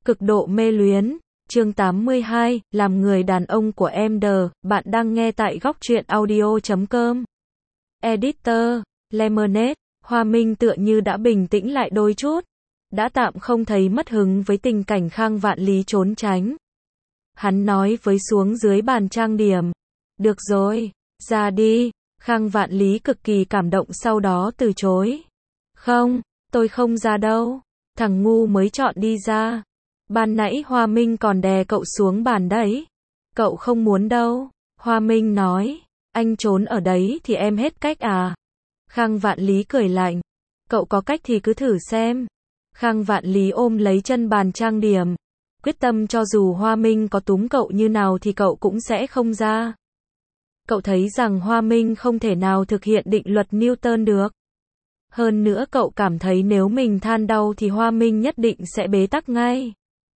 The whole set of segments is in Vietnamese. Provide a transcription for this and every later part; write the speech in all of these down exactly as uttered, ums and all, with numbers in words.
Cực độ mê luyến, chương tám mươi hai, làm người đàn ông của em đờ, bạn đang nghe tại góc truyện audio chấm com. Editor, Lemonade, Hoa Minh tựa như đã bình tĩnh lại đôi chút, đã tạm không thấy mất hứng với tình cảnh Khang Vạn Lý trốn tránh. Hắn nói với xuống dưới bàn trang điểm, được rồi, ra đi. Khang Vạn Lý cực kỳ cảm động sau đó từ chối. Không, tôi không ra đâu, thằng ngu mới chọn đi ra. Ban nãy Hoa Minh còn đè cậu xuống bàn đấy. Cậu không muốn đâu. Hoa Minh nói, anh trốn ở đấy thì em hết cách à? Khang Vạn Lý cười lạnh, cậu có cách thì cứ thử xem. Khang Vạn Lý ôm lấy chân bàn trang điểm, quyết tâm cho dù Hoa Minh có túm cậu như nào thì cậu cũng sẽ không ra. Cậu thấy rằng Hoa Minh không thể nào thực hiện định luật Newton được. Hơn nữa cậu cảm thấy nếu mình than đau thì Hoa Minh nhất định sẽ bế tắc ngay.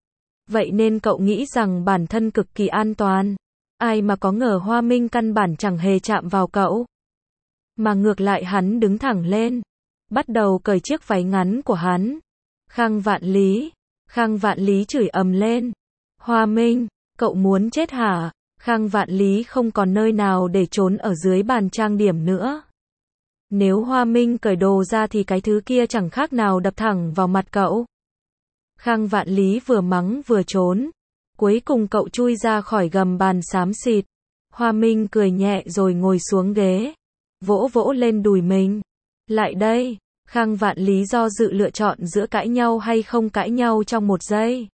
Vậy nên cậu nghĩ rằng bản thân cực kỳ an toàn. Ai mà có ngờ Hoa Minh căn bản chẳng hề chạm vào cậu. Mà ngược lại hắn đứng thẳng lên, bắt đầu cởi chiếc váy ngắn của hắn. Khang Vạn Lý, Khang Vạn Lý chửi ầm lên. Hoa Minh, cậu muốn chết hả? Khang Vạn Lý không còn nơi nào để trốn ở dưới bàn trang điểm nữa. Nếu Hoa Minh cởi đồ ra thì cái thứ kia chẳng khác nào đập thẳng vào mặt cậu. Khang Vạn Lý vừa mắng vừa trốn. Cuối cùng cậu chui ra khỏi gầm bàn xám xịt. Hoa Minh cười nhẹ rồi ngồi xuống ghế, vỗ vỗ lên đùi mình. Lại đây. Khang Vạn Lý do dự lựa chọn giữa cãi nhau hay không cãi nhau trong một giây.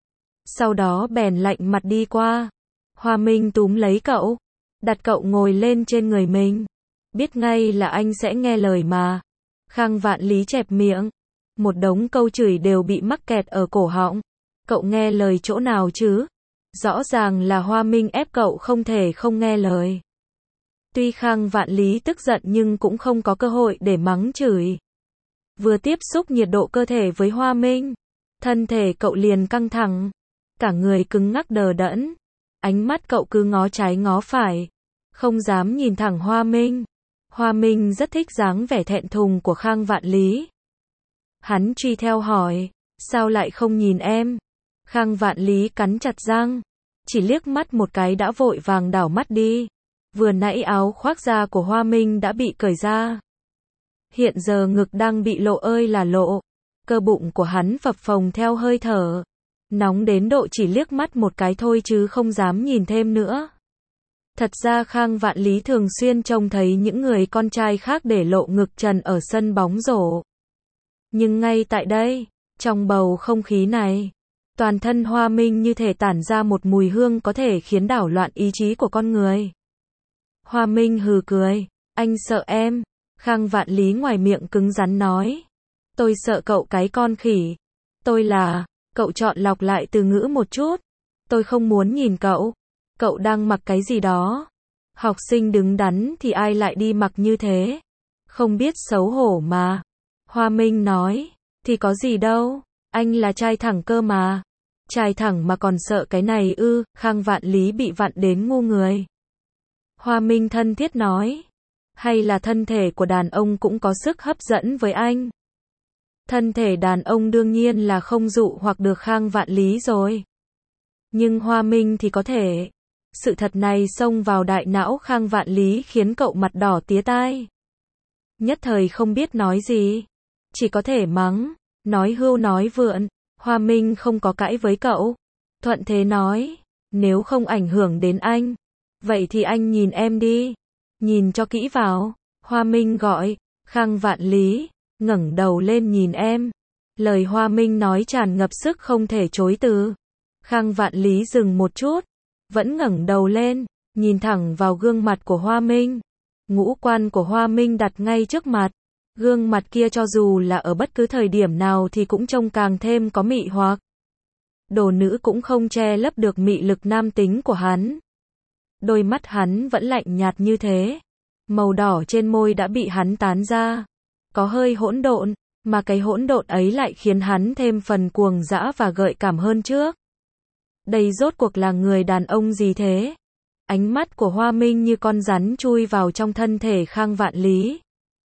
Sau đó bèn lạnh mặt đi qua. Hoa Minh túm lấy cậu, đặt cậu ngồi lên trên người mình. Biết ngay là anh sẽ nghe lời mà. Khang Vạn Lý chẹp miệng. Một đống câu chửi đều bị mắc kẹt ở cổ họng. Cậu nghe lời chỗ nào chứ? Rõ ràng là Hoa Minh ép cậu không thể không nghe lời. Tuy Khang Vạn Lý tức giận nhưng cũng không có cơ hội để mắng chửi. Vừa tiếp xúc nhiệt độ cơ thể với Hoa Minh, thân thể cậu liền căng thẳng, cả người cứng ngắc đờ đẫn. Ánh mắt cậu cứ ngó trái ngó phải, không dám nhìn thẳng Hoa Minh. Hoa Minh rất thích dáng vẻ thẹn thùng của Khang Vạn Lý. Hắn truy theo hỏi, sao lại không nhìn em? Khang Vạn Lý cắn chặt răng, chỉ liếc mắt một cái đã vội vàng đảo mắt đi. Vừa nãy áo khoác da của Hoa Minh đã bị cởi ra. Hiện giờ ngực đang bị lộ ơi là lộ. Cơ bụng của hắn phập phồng theo hơi thở. Nóng đến độ chỉ liếc mắt một cái thôi chứ không dám nhìn thêm nữa. Thật ra Khang Vạn Lý thường xuyên trông thấy những người con trai khác để lộ ngực trần ở sân bóng rổ. Nhưng ngay tại đây, trong bầu không khí này, toàn thân Hoa Minh như thể tản ra một mùi hương có thể khiến đảo loạn ý chí của con người. Hoa Minh hừ cười, anh sợ em. Khang Vạn Lý ngoài miệng cứng rắn nói, tôi sợ cậu cái con khỉ. Tôi là, cậu chọn lọc lại từ ngữ một chút. Tôi không muốn nhìn cậu. Cậu đang mặc cái gì đó? Học sinh đứng đắn thì ai lại đi mặc như thế? Không biết xấu hổ mà. Hoa Minh nói, thì có gì đâu, anh là trai thẳng cơ mà. Trai thẳng mà còn sợ cái này ư? Khang Vạn Lý bị vặn đến ngu người. Hoa Minh thân thiết nói, hay là thân thể của đàn ông cũng có sức hấp dẫn với anh? Thân thể đàn ông đương nhiên là không dụ hoặc được Khang Vạn Lý rồi. Nhưng Hoa Minh thì có thể. Sự thật này xông vào đại não Khang Vạn Lý khiến cậu mặt đỏ tía tai. Nhất thời không biết nói gì. Chỉ có thể mắng, nói hưu nói vượn. Hoa Minh không có cãi với cậu. Thuận thế nói, nếu không ảnh hưởng đến anh, vậy thì anh nhìn em đi. Nhìn cho kỹ vào. Hoa Minh gọi. Khang Vạn Lý ngẩng đầu lên nhìn em. Lời Hoa Minh nói tràn ngập sức không thể chối từ. Khang Vạn Lý dừng một chút, vẫn ngẩng đầu lên, nhìn thẳng vào gương mặt của Hoa Minh. Ngũ quan của Hoa Minh đặt ngay trước mặt. Gương mặt kia cho dù là ở bất cứ thời điểm nào thì cũng trông càng thêm có mị hoặc. Đồ nữ cũng không che lấp được mị lực nam tính của hắn. Đôi mắt hắn vẫn lạnh nhạt như thế. Màu đỏ trên môi đã bị hắn tán ra. Có hơi hỗn độn, mà cái hỗn độn ấy lại khiến hắn thêm phần cuồng dã và gợi cảm hơn trước. Đây rốt cuộc là người đàn ông gì thế? Ánh mắt của Hoa Minh như con rắn chui vào trong thân thể Khang Vạn Lý.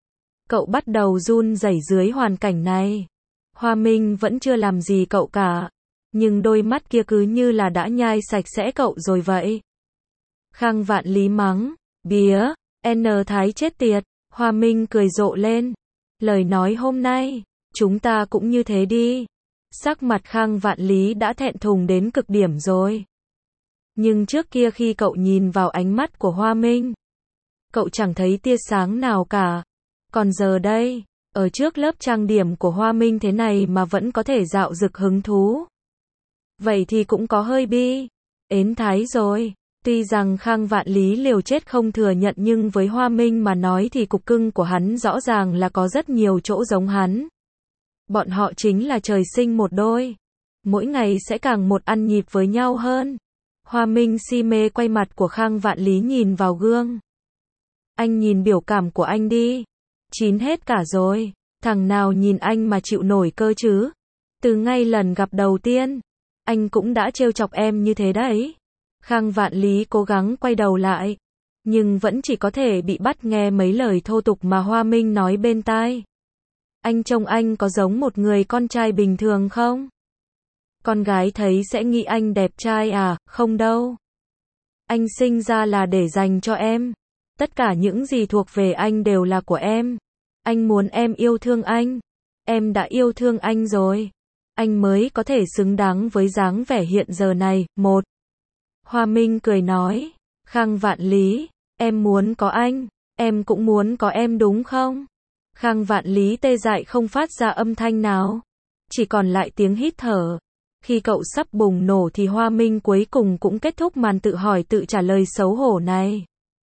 Cậu bắt đầu run rẩy dưới hoàn cảnh này. Hoa Minh vẫn chưa làm gì cậu cả. nhưng đôi mắt kia cứ như là đã nhai sạch sẽ cậu rồi vậy. Khang Vạn Lý mắng, bía, N Thái chết tiệt, Hoa Minh cười rộ lên. Lời nói hôm nay, chúng ta cũng như thế đi. Sắc mặt Khang Vạn Lý đã thẹn thùng đến cực điểm rồi. Nhưng trước kia khi cậu nhìn vào ánh mắt của Hoa Minh, cậu chẳng thấy tia sáng nào cả. Còn giờ đây, ở trước lớp trang điểm của Hoa Minh thế này mà vẫn có thể dạo dực hứng thú. Vậy thì cũng có hơi bi, ến thái rồi. Tuy rằng Khang Vạn Lý liều chết không thừa nhận nhưng với Hoa Minh mà nói thì cục cưng của hắn rõ ràng là có rất nhiều chỗ giống hắn. Bọn họ chính là trời sinh một đôi. Mỗi ngày sẽ càng một ăn nhịp với nhau hơn. Hoa Minh si mê quay mặt của Khang Vạn Lý nhìn vào gương. Anh nhìn biểu cảm của anh đi. Chín hết cả rồi. Thằng nào nhìn anh mà chịu nổi cơ chứ. Từ ngay lần gặp đầu tiên, anh cũng đã trêu chọc em như thế đấy. Khang Vạn Lý cố gắng quay đầu lại, nhưng vẫn chỉ có thể bị bắt nghe mấy lời thô tục mà Hoa Minh nói bên tai. Anh trông anh có giống một người con trai bình thường không? Con gái thấy sẽ nghĩ anh đẹp trai à? Không đâu. Anh sinh ra là để dành cho em. Tất cả những gì thuộc về anh đều là của em. Anh muốn em yêu thương anh. Em đã yêu thương anh rồi. Anh mới có thể xứng đáng với dáng vẻ hiện giờ này. Một. Hoa Minh cười nói, Khang Vạn Lý, em muốn có anh, em cũng muốn có em đúng không? Khang Vạn Lý tê dại không phát ra âm thanh nào, chỉ còn lại tiếng hít thở. Khi cậu sắp bùng nổ thì Hoa Minh cuối cùng cũng kết thúc màn tự hỏi tự trả lời xấu hổ này.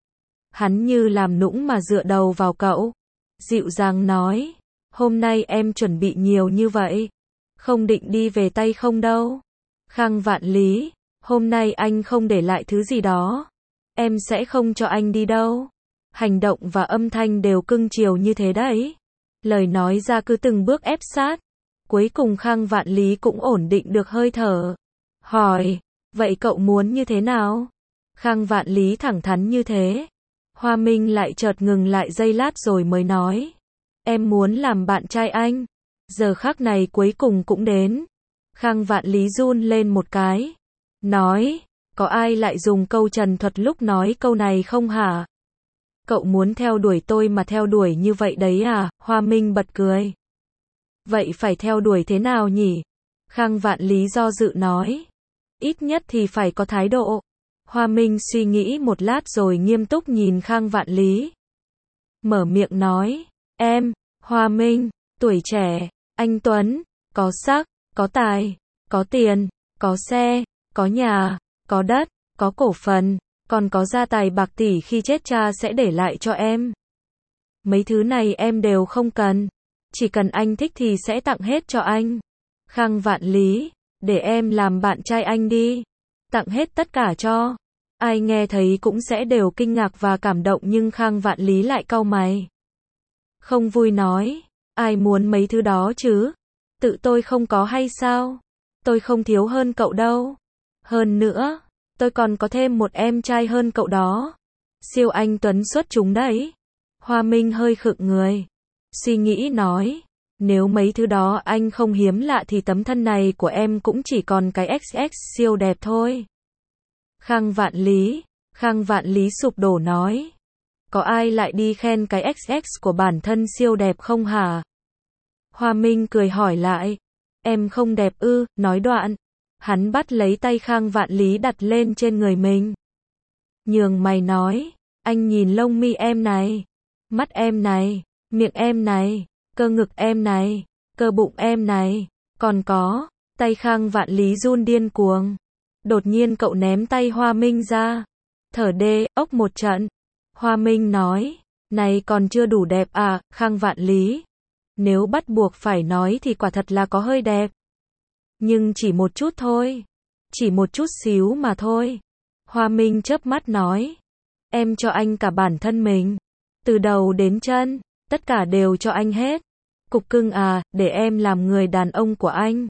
Hắn như làm nũng mà dựa đầu vào cậu, dịu dàng nói, hôm nay em chuẩn bị nhiều như vậy, không định đi về tay không đâu. Khang Vạn Lý, hôm nay anh không để lại thứ gì đó, em sẽ không cho anh đi đâu. Hành động và âm thanh đều cưng chiều như thế đấy. Lời nói ra cứ từng bước ép sát. Cuối cùng Khang Vạn Lý cũng ổn định được hơi thở. Hỏi, vậy cậu muốn như thế nào? Khang Vạn Lý thẳng thắn như thế. Hoa Minh lại chợt ngừng lại giây lát rồi mới nói. Em muốn làm bạn trai anh. Giờ khắc này cuối cùng cũng đến. Khang Vạn Lý run lên một cái. Nói, có ai lại dùng câu trần thuật lúc nói câu này không hả? Cậu muốn theo đuổi tôi mà theo đuổi như vậy đấy à? Hoa Minh bật cười. Vậy phải theo đuổi thế nào nhỉ? Khang Vạn Lý do dự nói. Ít nhất thì phải có thái độ. Hoa Minh suy nghĩ một lát rồi nghiêm túc nhìn Khang Vạn Lý. Mở miệng nói. Em, Hoa Minh, tuổi trẻ, anh tuấn, có sắc, có tài, có tiền, có xe, có nhà, có đất, có cổ phần, còn có gia tài bạc tỷ khi chết cha sẽ để lại cho em. Mấy thứ này em đều không cần. Chỉ cần anh thích thì sẽ tặng hết cho anh. Khang Vạn Lý, để em làm bạn trai anh đi. Tặng hết tất cả cho. Ai nghe thấy cũng sẽ đều kinh ngạc và cảm động nhưng Khang Vạn Lý lại cau mày. Không vui nói, ai muốn mấy thứ đó chứ? Tự tôi không có hay sao? Tôi không thiếu hơn cậu đâu. Hơn nữa, tôi còn có thêm một em trai hơn cậu đó. Siêu anh tuấn xuất chúng đấy. Hoa Minh hơi khựng người. Suy nghĩ nói, nếu mấy thứ đó anh không hiếm lạ thì tấm thân này của em cũng chỉ còn cái ích ích siêu đẹp thôi. Khang Vạn Lý, Khang Vạn Lý sụp đổ nói. Có ai lại đi khen cái ích ích của bản thân siêu đẹp không hả? Hoa Minh cười hỏi lại. Em không đẹp ư? Nói đoạn. Hắn bắt lấy tay Khang Vạn Lý đặt lên trên người mình. Nhường mày nói. Anh nhìn lông mi em này. Mắt em này. Miệng em này. Cơ ngực em này. Cơ bụng em này. Còn có. Tay Khang Vạn Lý run điên cuồng. Đột nhiên cậu ném tay Hoa Minh ra. Thở đê, ốc một trận. Hoa Minh nói. Này còn chưa đủ đẹp à, Khang Vạn Lý. Nếu bắt buộc phải nói thì quả thật là có hơi đẹp. Nhưng chỉ một chút thôi. Chỉ một chút xíu mà thôi. Hoa Minh chớp mắt nói. Em cho anh cả bản thân mình. Từ đầu đến chân, tất cả đều cho anh hết. Cục cưng à, để em làm người đàn ông của anh.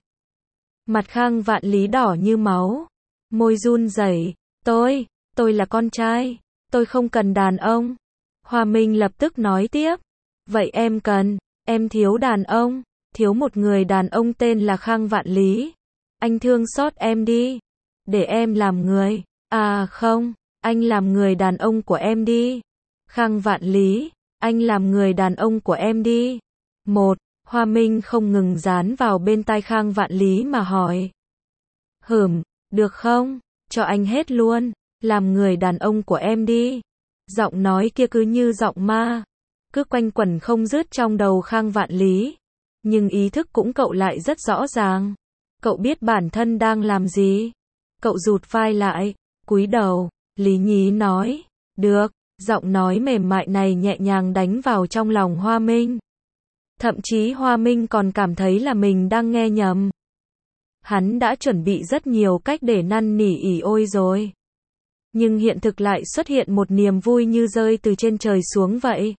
Mặt Khang Vạn Lý đỏ như máu. Môi run rẩy. Tôi, tôi là con trai. Tôi không cần đàn ông. Hoa Minh lập tức nói tiếp. Vậy em cần, em thiếu đàn ông. Thiếu một người đàn ông tên là Khang Vạn Lý. anh thương xót em đi. Để em làm người. À không, anh làm người đàn ông của em đi. Khang Vạn Lý, anh làm người đàn ông của em đi. Một, Hoa Minh không ngừng dán vào bên tai Khang Vạn Lý mà hỏi. Hửm, được không? Cho anh hết luôn, làm người đàn ông của em đi. Giọng nói kia cứ như giọng ma, cứ quanh quẩn không dứt trong đầu Khang Vạn Lý. Nhưng ý thức cũng cậu lại rất rõ ràng. Cậu biết bản thân đang làm gì. Cậu rụt vai lại, cúi đầu, lý nhí nói. Được, giọng nói mềm mại này nhẹ nhàng đánh vào trong lòng Hoa Minh. Thậm chí Hoa Minh còn cảm thấy là mình đang nghe nhầm. Hắn đã chuẩn bị rất nhiều cách để năn nỉ ỉ ôi rồi. Nhưng hiện thực lại xuất hiện một niềm vui như rơi từ trên trời xuống vậy.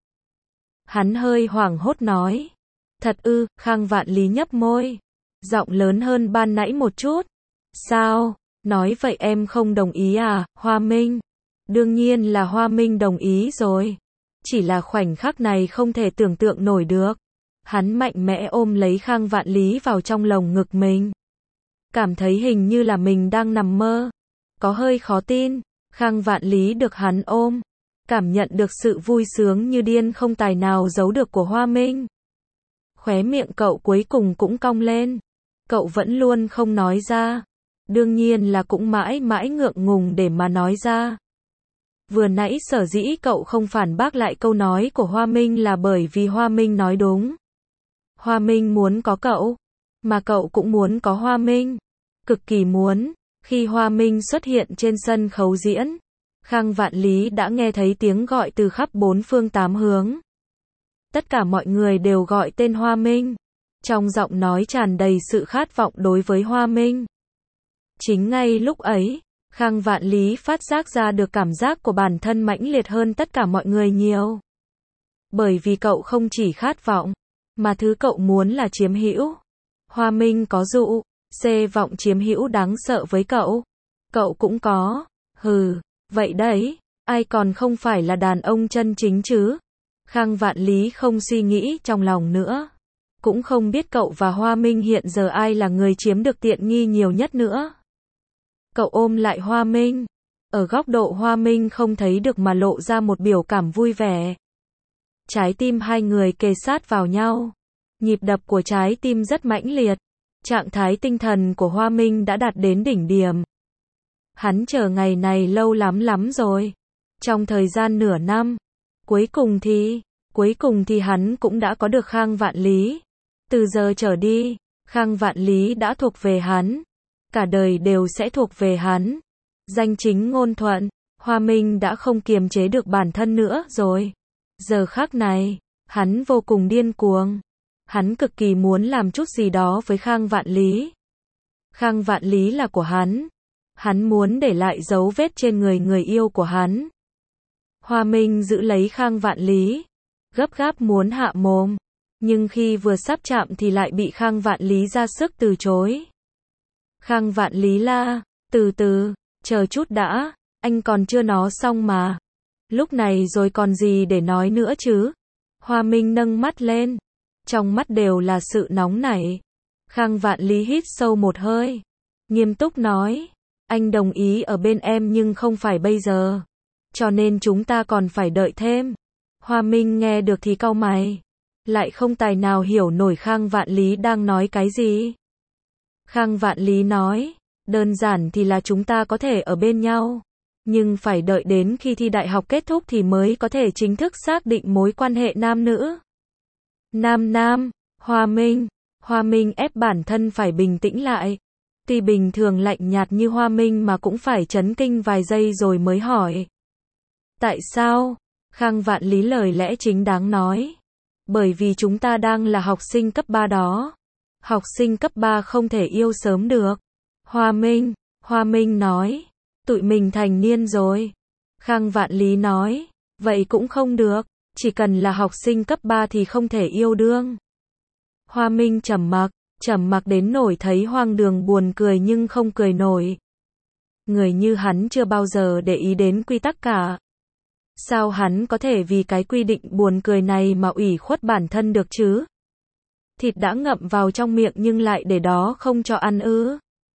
Hắn hơi hoảng hốt nói. Thật ư? Khang Vạn Lý nhấp môi. Giọng lớn hơn ban nãy một chút. Sao? Nói vậy em không đồng ý à, Hoa Minh? Đương nhiên là Hoa Minh đồng ý rồi. Chỉ là khoảnh khắc này không thể tưởng tượng nổi được. Hắn mạnh mẽ ôm lấy Khang Vạn Lý vào trong lồng ngực mình. Cảm thấy hình như là mình đang nằm mơ. Có hơi khó tin. Khang Vạn Lý được hắn ôm. Cảm nhận được sự vui sướng như điên không tài nào giấu được của Hoa Minh. Khóe miệng cậu cuối cùng cũng cong lên. Cậu vẫn luôn không nói ra. Đương nhiên là cũng mãi mãi ngượng ngùng để mà nói ra. Vừa nãy sở dĩ cậu không phản bác lại câu nói của Hoa Minh là bởi vì Hoa Minh nói đúng. Hoa Minh muốn có cậu, mà cậu cũng muốn có Hoa Minh. Cực kỳ muốn. Khi Hoa Minh xuất hiện trên sân khấu diễn, Khang Vạn Lý đã nghe thấy tiếng gọi từ khắp bốn phương tám hướng. Tất cả mọi người đều gọi tên Hoa Minh. Trong giọng nói tràn đầy sự khát vọng đối với Hoa Minh. Chính ngay lúc ấy, Khang Vạn Lý phát giác ra được cảm giác của bản thân mãnh liệt hơn tất cả mọi người nhiều. Bởi vì cậu không chỉ khát vọng, mà thứ cậu muốn là chiếm hữu. Hoa Minh có dụ, xê vọng chiếm hữu đáng sợ với cậu. Cậu cũng có. Hừ, vậy đấy, ai còn không phải là đàn ông chân chính chứ? Khang Vạn Lý không suy nghĩ trong lòng nữa. Cũng không biết cậu và Hoa Minh hiện giờ ai là người chiếm được tiện nghi nhiều nhất nữa. Cậu ôm lại Hoa Minh. Ở góc độ Hoa Minh không thấy được mà lộ ra một biểu cảm vui vẻ. Trái tim hai người kề sát vào nhau. Nhịp đập của trái tim rất mãnh liệt. Trạng thái tinh thần của Hoa Minh đã đạt đến đỉnh điểm. Hắn chờ ngày này lâu lắm lắm rồi. Trong thời gian nửa năm. Cuối cùng thì, cuối cùng thì hắn cũng đã có được Khang Vạn Lý. Từ giờ trở đi, Khang Vạn Lý đã thuộc về hắn. Cả đời đều sẽ thuộc về hắn. Danh chính ngôn thuận, Hoa Minh đã không kiềm chế được bản thân nữa rồi. Giờ khắc này, hắn vô cùng điên cuồng. Hắn cực kỳ muốn làm chút gì đó với Khang Vạn Lý. Khang Vạn Lý là của hắn. Hắn muốn để lại dấu vết trên người người yêu của hắn. Hoa Minh giữ lấy Khang Vạn Lý. Gấp gáp muốn hạ mồm. Nhưng khi vừa sắp chạm thì lại bị Khang Vạn Lý ra sức từ chối. Khang Vạn Lý la, từ từ, chờ chút đã, anh còn chưa nói xong mà. Lúc này rồi còn gì để nói nữa chứ? Hoa Minh nâng mắt lên. Trong mắt đều là sự nóng nảy. Khang Vạn Lý hít sâu một hơi. Nghiêm túc nói. Anh đồng ý ở bên em nhưng không phải bây giờ. Cho nên chúng ta còn phải đợi thêm. Hoa Minh nghe được thì cau mày. Lại không tài nào hiểu nổi Khang Vạn Lý đang nói cái gì. Khang Vạn Lý nói. Đơn giản thì là chúng ta có thể ở bên nhau. Nhưng phải đợi đến khi thi đại học kết thúc thì mới có thể chính thức xác định mối quan hệ nam nữ. Nam nam, Hoa Minh. Hoa Minh ép bản thân phải bình tĩnh lại. Tuy bình thường lạnh nhạt như Hoa Minh mà cũng phải chấn kinh vài giây rồi mới hỏi. Tại sao? Khang Vạn Lý lời lẽ chính đáng nói. Bởi vì chúng ta đang là học sinh cấp ba đó. Học sinh cấp ba không thể yêu sớm được. Hoa Minh, Hoa Minh nói. Tụi mình thành niên rồi. Khang Vạn Lý nói. Vậy cũng không được. Chỉ cần là học sinh cấp ba thì không thể yêu đương. Hoa Minh trầm mặc, trầm mặc đến nổi thấy hoang đường buồn cười nhưng không cười nổi. Người như hắn chưa bao giờ để ý đến quy tắc cả. Sao hắn có thể vì cái quy định buồn cười này mà ủy khuất bản thân được chứ? Thịt đã ngậm vào trong miệng nhưng lại để đó không cho ăn ư?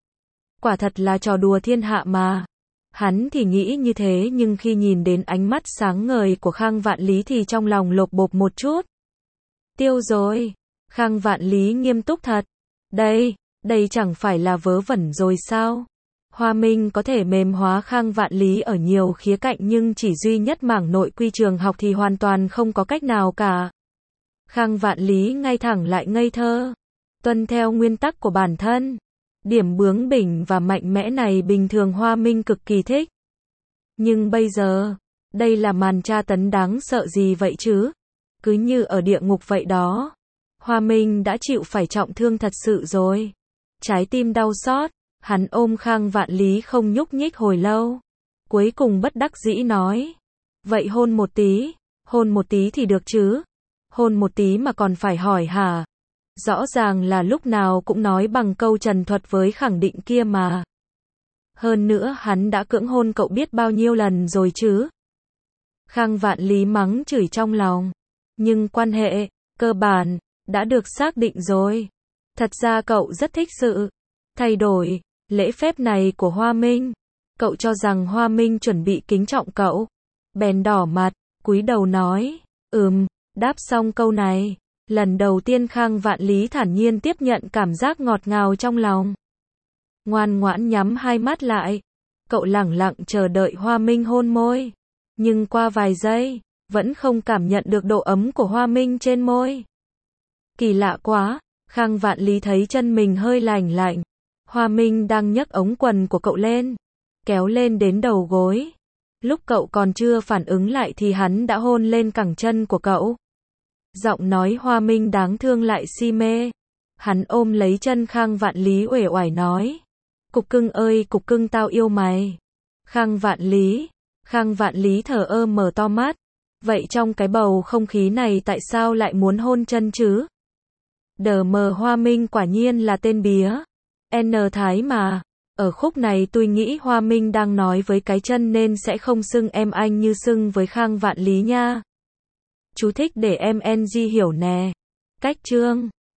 Quả thật là trò đùa thiên hạ mà. Hắn thì nghĩ như thế nhưng khi nhìn đến ánh mắt sáng ngời của Khang Vạn Lý thì trong lòng lột bột một chút. Tiêu rồi. Khang Vạn Lý nghiêm túc thật. Đây, đây chẳng phải là vớ vẩn rồi sao? Hoa Minh có thể mềm hóa Khang Vạn Lý ở nhiều khía cạnh nhưng chỉ duy nhất mảng nội quy trường học thì hoàn toàn không có cách nào cả. Khang Vạn Lý ngay thẳng lại ngây thơ. Tuân theo nguyên tắc của bản thân. Điểm bướng bỉnh và mạnh mẽ này bình thường Hoa Minh cực kỳ thích. Nhưng bây giờ, đây là màn tra tấn đáng sợ gì vậy chứ? Cứ như ở địa ngục vậy đó. Hoa Minh đã chịu phải trọng thương thật sự rồi. Trái tim đau xót, hắn ôm Khang Vạn Lý không nhúc nhích hồi lâu. Cuối cùng bất đắc dĩ nói. Vậy hôn một tí, hôn một tí thì được chứ? Hôn một tí mà còn phải hỏi hả? Rõ ràng là lúc nào cũng nói bằng câu trần thuật với khẳng định kia mà. Hơn nữa hắn đã cưỡng hôn cậu biết bao nhiêu lần rồi chứ? Khang Vạn Lý mắng chửi trong lòng. Nhưng quan hệ, cơ bản, đã được xác định rồi. Thật ra cậu rất thích sự thay đổi, lễ phép này của Hoa Minh. Cậu cho rằng Hoa Minh chuẩn bị kính trọng cậu. Bèn đỏ mặt, cúi đầu nói. Ừm, đáp xong câu này. Lần đầu tiên Khang Vạn Lý thản nhiên tiếp nhận cảm giác ngọt ngào trong lòng. Ngoan ngoãn nhắm hai mắt lại. Cậu lẳng lặng chờ đợi Hoa Minh hôn môi. Nhưng qua vài giây, vẫn không cảm nhận được độ ấm của Hoa Minh trên môi. Kỳ lạ quá, Khang Vạn Lý thấy chân mình hơi lạnh lạnh. Hoa Minh đang nhấc ống quần của cậu lên, kéo lên đến đầu gối. Lúc cậu còn chưa phản ứng lại thì hắn đã hôn lên cẳng chân của cậu. Giọng nói Hoa Minh đáng thương lại si mê. Hắn ôm lấy chân Khang Vạn Lý uể oải nói. Cục cưng ơi cục cưng tao yêu mày. Khang Vạn Lý. Khang Vạn Lý thờ ơ mở to mắt. Vậy trong cái bầu không khí này tại sao lại muốn hôn chân chứ? Đờ mờ Hoa Minh quả nhiên là tên bía. N Thái mà. Ở khúc này tôi nghĩ Hoa Minh đang nói với cái chân nên sẽ không xưng em anh như xưng với Khang Vạn Lý nha. Chú thích để em en giê hiểu nè. Cách chương